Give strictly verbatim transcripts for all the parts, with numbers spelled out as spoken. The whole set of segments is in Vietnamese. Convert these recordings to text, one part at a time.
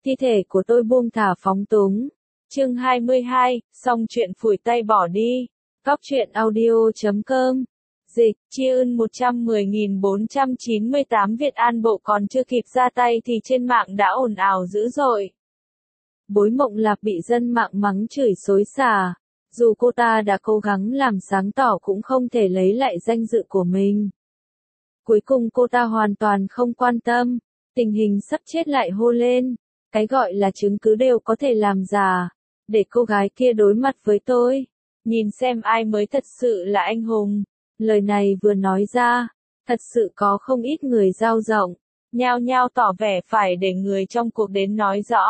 Thi thể của tôi buông thả phóng túng. Chương hai mươi hai, xong chuyện phủi tay bỏ đi. Góc truyện audio chấm com. Dịch, chia ân một trăm mười nghìn bốn trăm chín mươi tám Việt An Bộ còn chưa kịp ra tay thì trên mạng đã ồn ào dữ dội. Bối Mộng Lạp bị dân mạng mắng chửi xối xả. Dù cô ta đã cố gắng làm sáng tỏ cũng không thể lấy lại danh dự của mình. Cuối cùng cô ta hoàn toàn không quan tâm. Tình hình sắp chết lại hô lên. Cái gọi là chứng cứ đều có thể làm giả. Để cô gái kia đối mặt với tôi. Nhìn xem ai mới thật sự là anh hùng. Lời này vừa nói ra. Thật sự có không ít người dao rộng. Nhao nhao tỏ vẻ phải để người trong cuộc đến nói rõ.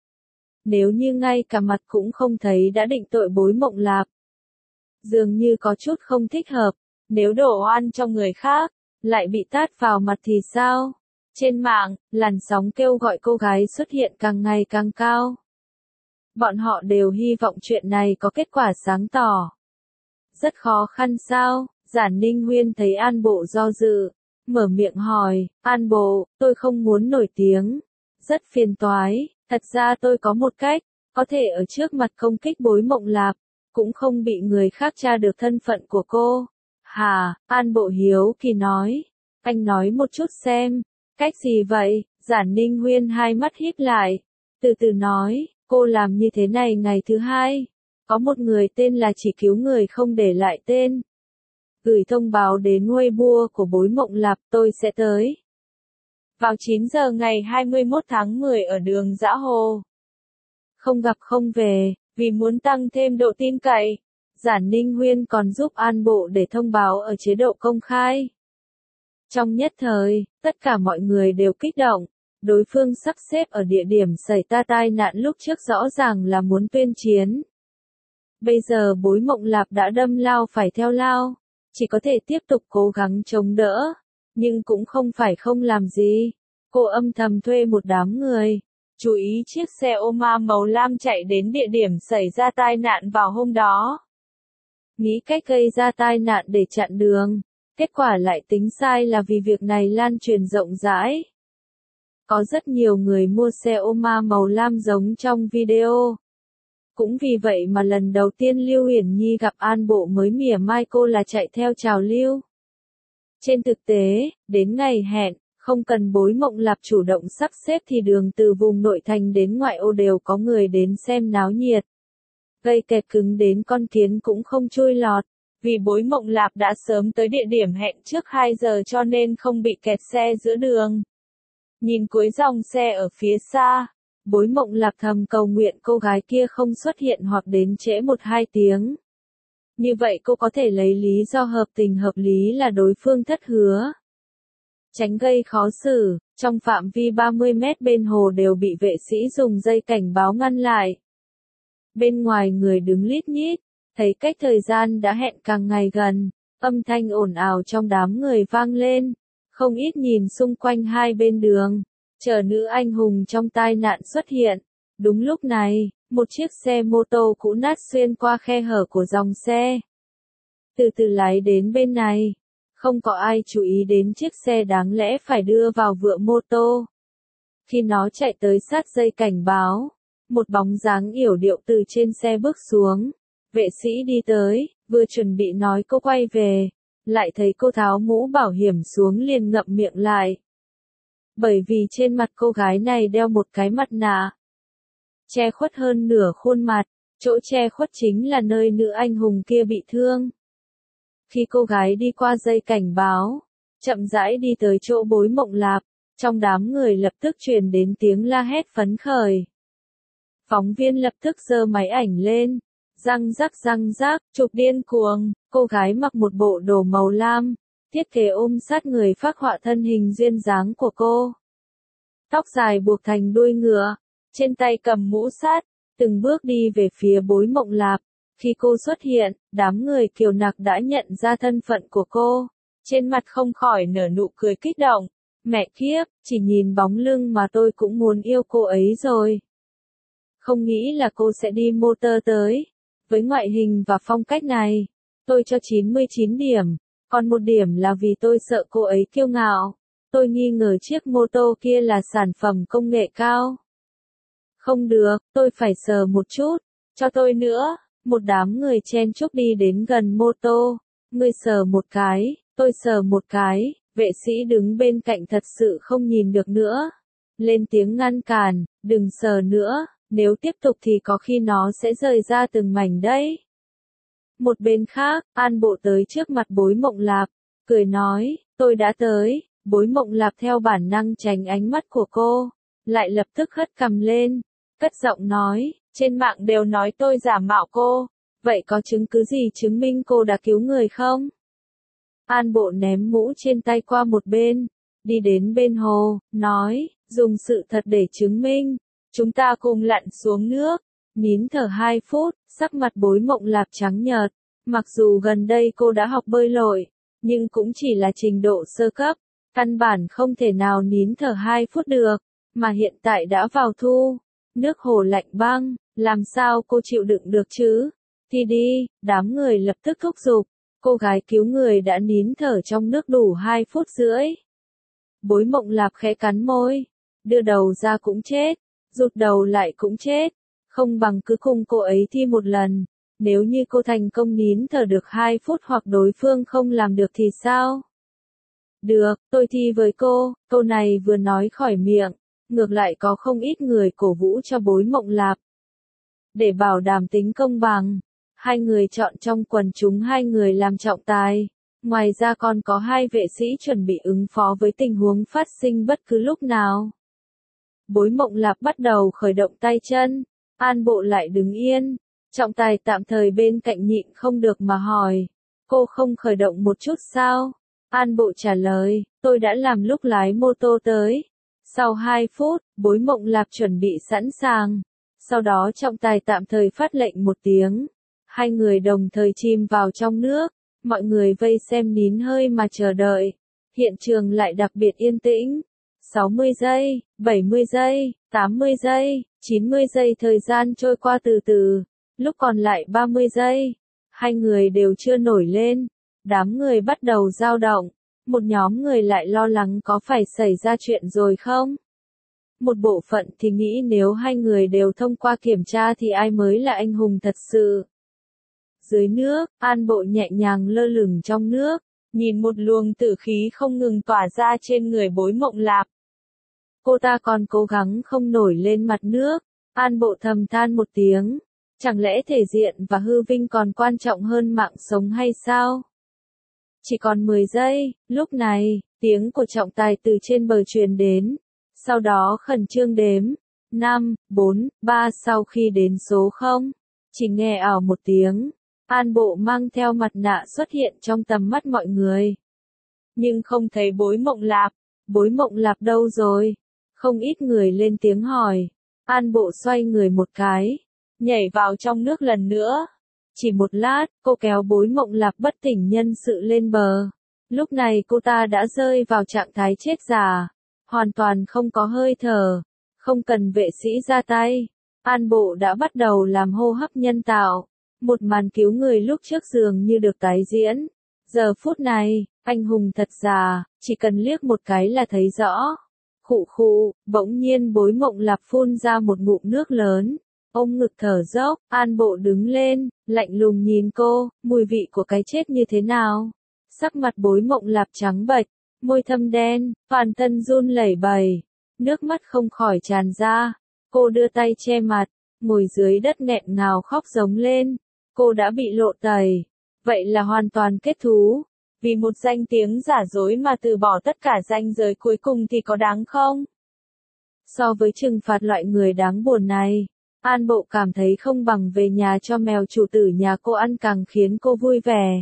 Nếu như ngay cả mặt cũng không thấy đã định tội Bối Mộng Lạp. Dường như có chút không thích hợp. Nếu đổ oan cho người khác, lại bị tát vào mặt thì sao? Trên mạng, làn sóng kêu gọi cô gái xuất hiện càng ngày càng cao. Bọn họ đều hy vọng chuyện này có kết quả sáng tỏ. Rất khó khăn sao? Giản Ninh Huyên thấy An Bộ do dự, mở miệng hỏi, An Bộ, tôi không muốn nổi tiếng. Rất phiền toái, thật ra tôi có một cách, có thể ở trước mặt công kích Bối Mộng Lạp, cũng không bị người khác tra được thân phận của cô. Hà, An Bộ hiếu kỳ nói, anh nói một chút xem, cách gì vậy? Giản Ninh Huyên hai mắt híp lại, từ từ nói, cô làm như thế này ngày thứ hai. Có một người tên là Chỉ Cứu Người không để lại tên. Gửi thông báo đến Weibo của Bối Mộng Lạp, tôi sẽ tới. Vào chín giờ ngày hai mươi mốt tháng mười ở đường Dã Hồ. Không gặp không về, vì muốn tăng thêm độ tin cậy. Giản Ninh Huyên còn giúp An Bộ để thông báo ở chế độ công khai. Trong nhất thời, tất cả mọi người đều kích động. Đối phương sắp xếp ở địa điểm xảy ra tai nạn lúc trước rõ ràng là muốn tuyên chiến. Bây giờ Bối Mộng Lạp đã đâm lao phải theo lao. Chỉ có thể tiếp tục cố gắng chống đỡ. Nhưng cũng không phải không làm gì. Cô âm thầm thuê một đám người. Chú ý chiếc xe Oma màu lam chạy đến địa điểm xảy ra tai nạn vào hôm đó. Nghĩ cách gây ra tai nạn để chặn đường. Kết quả lại tính sai là vì việc này lan truyền rộng rãi. Có rất nhiều người mua xe Oma màu lam giống trong video. Cũng vì vậy mà lần đầu tiên Lưu Uyển Nhi gặp An Bộ mới mỉa mai cô là chạy theo trào lưu. Trên thực tế, đến ngày hẹn, không cần Bối Mộng Lạp chủ động sắp xếp thì đường từ vùng nội thành đến ngoại ô đều có người đến xem náo nhiệt. Gây kẹt cứng đến con kiến cũng không chui lọt. Vì Bối Mộng Lạp đã sớm tới địa điểm hẹn trước hai giờ cho nên không bị kẹt xe giữa đường. Nhìn cuối dòng xe ở phía xa, Bối Mộng Lạp thầm cầu nguyện cô gái kia không xuất hiện hoặc đến trễ một hai tiếng. Như vậy cô có thể lấy lý do hợp tình hợp lý là đối phương thất hứa. Tránh gây khó xử, trong phạm vi ba mươi mét bên hồ đều bị vệ sĩ dùng dây cảnh báo ngăn lại. Bên ngoài người đứng lít nhít, thấy cách thời gian đã hẹn càng ngày gần, âm thanh ồn ào trong đám người vang lên, không ít nhìn xung quanh hai bên đường, chờ nữ anh hùng trong tai nạn xuất hiện. Đúng lúc này, một chiếc xe mô tô cũ nát xuyên qua khe hở của dòng xe. Từ từ lái đến bên này, không có ai chú ý đến chiếc xe đáng lẽ phải đưa vào vựa mô tô. Khi nó chạy tới sát dây cảnh báo, một bóng dáng yểu điệu từ trên xe bước xuống. Vệ sĩ đi tới, vừa chuẩn bị nói cô quay về, lại thấy cô tháo mũ bảo hiểm xuống liền ngậm miệng lại. Bởi vì trên mặt cô gái này đeo một cái mặt nạ, che khuất hơn nửa khuôn mặt, chỗ che khuất chính là nơi nữ anh hùng kia bị thương. Khi cô gái đi qua dây cảnh báo, chậm rãi đi tới chỗ Bối Mộng Lạp, trong đám người lập tức truyền đến tiếng la hét phấn khởi. Phóng viên lập tức giơ máy ảnh lên. Răng rắc răng rắc, chụp điên cuồng, cô gái mặc một bộ đồ màu lam, thiết kế ôm sát người phác họa thân hình duyên dáng của cô. Tóc dài buộc thành đuôi ngựa, trên tay cầm mũ sát, từng bước đi về phía Bối Mộng Lạp. Khi cô xuất hiện, đám người kiều nặc đã nhận ra thân phận của cô, trên mặt không khỏi nở nụ cười kích động. Mẹ kiếp, chỉ nhìn bóng lưng mà tôi cũng muốn yêu cô ấy rồi. Không nghĩ là cô sẽ đi motor tới. Với ngoại hình và phong cách này, tôi cho chín mươi chín điểm, còn một điểm là vì tôi sợ cô ấy kiêu ngạo. Tôi nghi ngờ chiếc mô tô kia là sản phẩm công nghệ cao. Không được, tôi phải sờ một chút, cho tôi nữa. Một đám người chen chúc đi đến gần mô tô. Ngươi sờ một cái, tôi sờ một cái, vệ sĩ đứng bên cạnh thật sự không nhìn được nữa. Lên tiếng ngăn cản, đừng sờ nữa, nếu tiếp tục thì có khi nó sẽ rời ra từng mảnh đấy. Một bên khác, An Bộ tới trước mặt Bối Mộng Lạp, cười nói, tôi đã tới. Bối Mộng Lạp theo bản năng tránh ánh mắt của cô, lại lập tức hất cằm lên, cất giọng nói, trên mạng đều nói tôi giả mạo cô, vậy có chứng cứ gì chứng minh cô đã cứu người không? An Bộ ném mũ trên tay qua một bên, đi đến bên hồ, nói, dùng sự thật để chứng minh, chúng ta cùng lặn xuống nước, nín thở hai phút, sắc mặt Bối Mộng Lạp trắng nhợt, mặc dù gần đây cô đã học bơi lội, nhưng cũng chỉ là trình độ sơ cấp, căn bản không thể nào nín thở hai phút được, mà hiện tại đã vào thu, nước hồ lạnh băng, làm sao cô chịu đựng được chứ? Thì đi, đám người lập tức thúc giục, cô gái cứu người đã nín thở trong nước đủ hai phút rưỡi. Bối Mộng Lạp khẽ cắn môi, đưa đầu ra cũng chết, rụt đầu lại cũng chết, không bằng cứ cùng cô ấy thi một lần, nếu như cô thành công nín thở được hai phút hoặc đối phương không làm được thì sao? Được, tôi thi với cô, câu này vừa nói khỏi miệng, ngược lại có không ít người cổ vũ cho Bối Mộng Lạp. Để bảo đảm tính công bằng, hai người chọn trong quần chúng hai người làm trọng tài, ngoài ra còn có hai vệ sĩ chuẩn bị ứng phó với tình huống phát sinh bất cứ lúc nào. Bối Mộng Lạp bắt đầu khởi động tay chân, An Bộ lại đứng yên, trọng tài tạm thời bên cạnh nhịn không được mà hỏi, cô không khởi động một chút sao? An Bộ trả lời, tôi đã làm lúc lái mô tô tới. Sau hai phút, Bối Mộng Lạp chuẩn bị sẵn sàng. Sau đó trọng tài tạm thời phát lệnh một tiếng. Hai người đồng thời chìm vào trong nước. Mọi người vây xem nín hơi mà chờ đợi. Hiện trường lại đặc biệt yên tĩnh. sáu mươi giây, bảy mươi giây, tám mươi giây, chín mươi giây thời gian trôi qua từ từ. Lúc còn lại ba mươi giây. Hai người đều chưa nổi lên. Đám người bắt đầu dao động. Một nhóm người lại lo lắng có phải xảy ra chuyện rồi không? Một bộ phận thì nghĩ nếu hai người đều thông qua kiểm tra thì ai mới là anh hùng thật sự. Dưới nước, An Bộ nhẹ nhàng lơ lửng trong nước, nhìn một luồng tử khí không ngừng tỏa ra trên người Bối Mộng Lạp. Cô ta còn cố gắng không nổi lên mặt nước, An Bộ thầm than một tiếng. Chẳng lẽ thể diện và hư vinh còn quan trọng hơn mạng sống hay sao? Chỉ còn mười giây, lúc này, tiếng của trọng tài từ trên bờ truyền đến. Sau đó khẩn trương đếm. năm, bốn, ba sau khi đến số không. Chỉ nghe ảo một tiếng. An Bộ mang theo mặt nạ xuất hiện trong tầm mắt mọi người. Nhưng không thấy Bối Mộng Lạp. Bối Mộng Lạp đâu rồi? Không ít người lên tiếng hỏi. An Bộ xoay người một cái. Nhảy vào trong nước lần nữa. Chỉ một lát, cô kéo Bối Mộng Lạp bất tỉnh nhân sự lên bờ. Lúc này cô ta đã rơi vào trạng thái chết già. Hoàn toàn không có hơi thở. Không cần vệ sĩ ra tay. An Bộ đã bắt đầu làm hô hấp nhân tạo. Một màn cứu người lúc trước dường như được tái diễn. Giờ phút này, anh hùng thật già, chỉ cần liếc một cái là thấy rõ. Khụ khụ, bỗng nhiên Bối Mộng Lạp phun ra một ngụm nước lớn. Ôm ngực thở dốc, An Bộ đứng lên, lạnh lùng nhìn cô, mùi vị của cái chết như thế nào? Sắc mặt Bối Mộng Lạp trắng bệch, môi thâm đen, toàn thân run lẩy bẩy, nước mắt không khỏi tràn ra. Cô đưa tay che mặt, ngồi dưới đất nghẹn ngào khóc giống lên. Cô đã bị lộ tẩy, vậy là hoàn toàn kết thú. Vì một danh tiếng giả dối mà từ bỏ tất cả ranh giới cuối cùng thì có đáng không? So với trừng phạt loại người đáng buồn này, An Bộ cảm thấy không bằng về nhà cho mèo chủ tử nhà cô ăn càng khiến cô vui vẻ.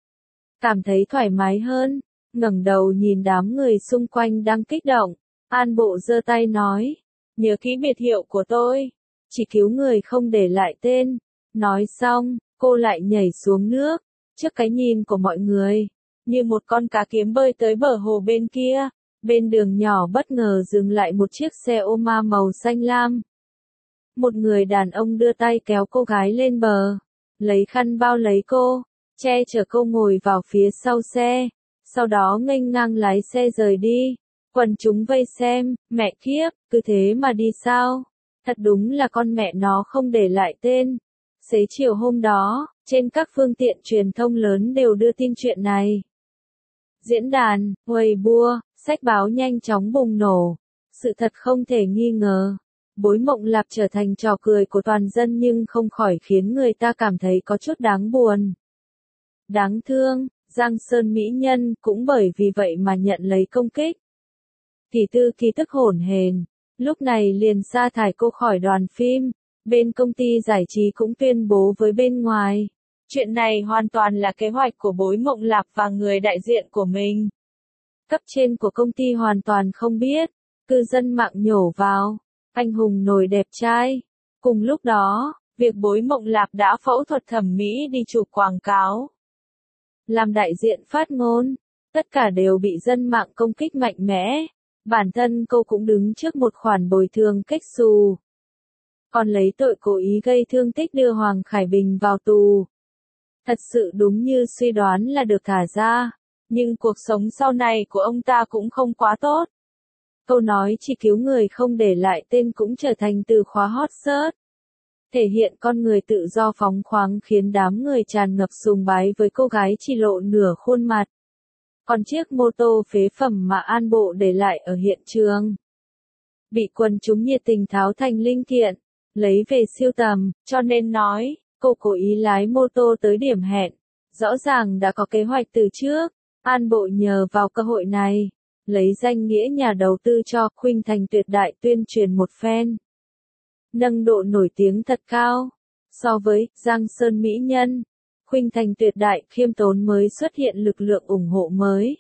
Cảm thấy thoải mái hơn, ngẩng đầu nhìn đám người xung quanh đang kích động, An Bộ giơ tay nói, nhớ kỹ biệt hiệu của tôi, chỉ cứu người không để lại tên. Nói xong, cô lại nhảy xuống nước, trước cái nhìn của mọi người, như một con cá kiếm bơi tới bờ hồ bên kia. Bên đường nhỏ bất ngờ dừng lại một chiếc xe ô ma màu xanh lam. Một người đàn ông đưa tay kéo cô gái lên bờ, lấy khăn bao lấy cô, che chở cô ngồi vào phía sau xe, sau đó nghênh ngang lái xe rời đi. Quần chúng vây xem, mẹ kiếp, cứ thế mà đi sao? Thật đúng là con mẹ nó không để lại tên. Xế chiều hôm đó, trên các phương tiện truyền thông lớn đều đưa tin chuyện này. Diễn đàn, Weibo, sách báo nhanh chóng bùng nổ. Sự thật không thể nghi ngờ. Bối Mộng Lạp trở thành trò cười của toàn dân nhưng không khỏi khiến người ta cảm thấy có chút đáng buồn. Đáng thương, Giang Sơn mỹ nhân cũng bởi vì vậy mà nhận lấy công kích. Kỳ Tư Kỳ tức hổn hển, lúc này liền sa thải cô khỏi đoàn phim, bên công ty giải trí cũng tuyên bố với bên ngoài. Chuyện này hoàn toàn là kế hoạch của Bối Mộng Lạp và người đại diện của mình. Cấp trên của công ty hoàn toàn không biết, cư dân mạng nhổ vào, anh hùng nổi đẹp trai. Cùng lúc đó, việc Bối Mộng Lạp đã phẫu thuật thẩm mỹ đi chụp quảng cáo, làm đại diện phát ngôn, tất cả đều bị dân mạng công kích mạnh mẽ. Bản thân cô cũng đứng trước một khoản bồi thường kếch xù. Còn lấy tội cố ý gây thương tích đưa Hoàng Khải Bình vào tù. Thật sự đúng như suy đoán là được thả ra, nhưng cuộc sống sau này của ông ta cũng không quá tốt. Câu nói chỉ cứu người không để lại tên cũng trở thành từ khóa hot search. Thể hiện con người tự do phóng khoáng khiến đám người tràn ngập sùng bái với cô gái chỉ lộ nửa khuôn mặt. Còn chiếc mô tô phế phẩm mà An Bộ để lại ở hiện trường, bị quần chúng nhiệt tình tháo thành linh kiện, lấy về sưu tầm, cho nên nói, cô cố ý lái mô tô tới điểm hẹn. Rõ ràng đã có kế hoạch từ trước, An Bộ nhờ vào cơ hội này, lấy danh nghĩa nhà đầu tư cho Khuynh Thành Tuyệt Đại tuyên truyền một phen. Nâng độ nổi tiếng thật cao. So với Giang Sơn mỹ nhân, Khuynh Thành Tuyệt Đại khiêm tốn mới xuất hiện lực lượng ủng hộ mới.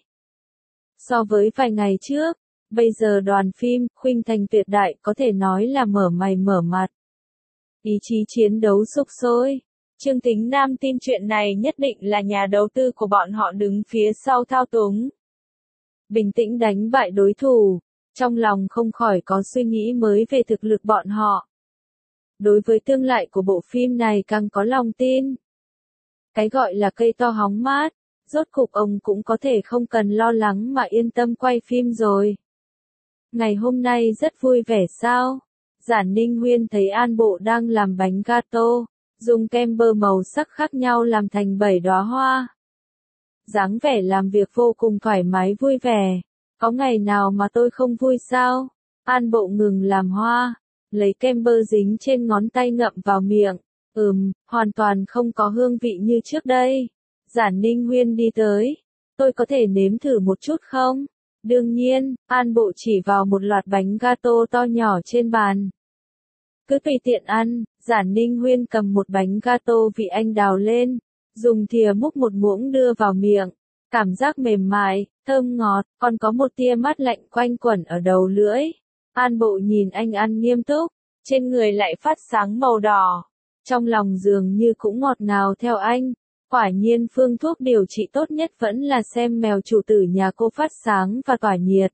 So với vài ngày trước, bây giờ đoàn phim Khuynh Thành Tuyệt Đại có thể nói là mở mày mở mặt. Ý chí chiến đấu sục sôi. Trương Tính Nam tin chuyện này nhất định là nhà đầu tư của bọn họ đứng phía sau thao túng. Bình tĩnh đánh bại đối thủ, trong lòng không khỏi có suy nghĩ mới về thực lực bọn họ. Đối với tương lai của bộ phim này càng có lòng tin. Cái gọi là cây to hóng mát, rốt cục ông cũng có thể không cần lo lắng mà yên tâm quay phim rồi. Ngày hôm nay rất vui vẻ sao? Giản Ninh Huyên thấy An Bộ đang làm bánh gato, dùng kem bơ màu sắc khác nhau làm thành bảy đóa hoa. Dáng vẻ làm việc vô cùng thoải mái vui vẻ. Có ngày nào mà tôi không vui sao? An Bộ ngừng làm hoa, lấy kem bơ dính trên ngón tay ngậm vào miệng. Ừm, hoàn toàn không có hương vị như trước đây. Giản Ninh Huyên đi tới. Tôi có thể nếm thử một chút không? Đương nhiên, An Bộ chỉ vào một loạt bánh gato to nhỏ trên bàn. Cứ tùy tiện ăn. Giản Ninh Huyên cầm một bánh gato vị anh đào lên, dùng thìa múc một muỗng đưa vào miệng. Cảm giác mềm mại, thơm ngọt, còn có một tia mát lạnh quanh quẩn ở đầu lưỡi. An Bộ nhìn anh ăn nghiêm túc, trên người lại phát sáng màu đỏ. Trong lòng dường như cũng ngọt ngào theo anh. Quả nhiên phương thuốc điều trị tốt nhất vẫn là xem mèo chủ tử nhà cô phát sáng và tỏa nhiệt.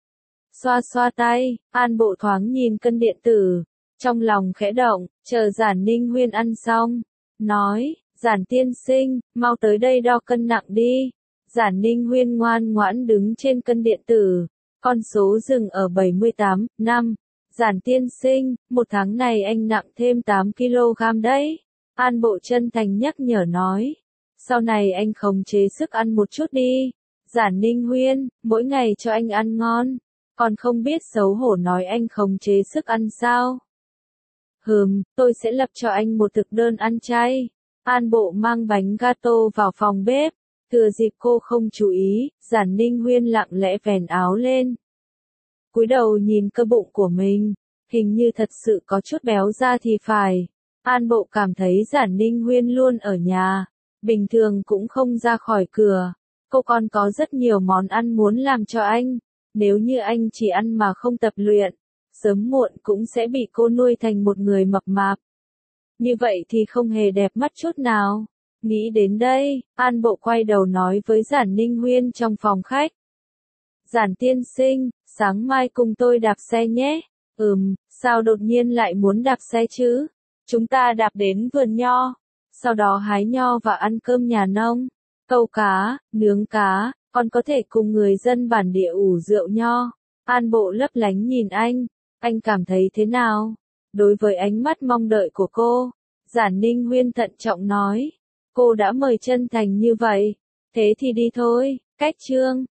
Xoa xoa tay, An Bộ thoáng nhìn cân điện tử. Trong lòng khẽ động, chờ Giản Ninh Huyên ăn xong. Nói, Giản tiên sinh, mau tới đây đo cân nặng đi. Giản Ninh Huyên ngoan ngoãn đứng trên cân điện tử. Con số dừng ở bảy mươi tám, năm. Giản tiên sinh, một tháng này anh nặng thêm tám ki lô gam đấy. An Bộ chân thành nhắc nhở nói. Sau này anh khống chế sức ăn một chút đi. Giản Ninh Huyên, mỗi ngày cho anh ăn ngon. Còn không biết xấu hổ nói anh khống chế sức ăn sao? Hừm, tôi sẽ lập cho anh một thực đơn ăn chay. An Bộ mang bánh gato vào phòng bếp. Thừa dịp cô không chú ý, Giản Ninh Huyên lặng lẽ vén áo lên. Cúi đầu nhìn cơ bụng của mình, hình như thật sự có chút béo ra thì phải. An Bộ cảm thấy Giản Ninh Huyên luôn ở nhà, bình thường cũng không ra khỏi cửa. Cô còn có rất nhiều món ăn muốn làm cho anh. Nếu như anh chỉ ăn mà không tập luyện, sớm muộn cũng sẽ bị cô nuôi thành một người mập mạp. Như vậy thì không hề đẹp mắt chút nào. Nghĩ đến đây, An Bộ quay đầu nói với Giản Ninh Huyên trong phòng khách. Giản tiên sinh, sáng mai cùng tôi đạp xe nhé. Ừm, sao đột nhiên lại muốn đạp xe chứ? Chúng ta đạp đến vườn nho, sau đó hái nho và ăn cơm nhà nông, câu cá, nướng cá, còn có thể cùng người dân bản địa ủ rượu nho. An Bộ lấp lánh nhìn anh, anh cảm thấy thế nào? Đối với ánh mắt mong đợi của cô, Giản Ninh Huyên thận trọng nói. Cô đã mời chân thành như vậy. Thế thì đi thôi, cách trương.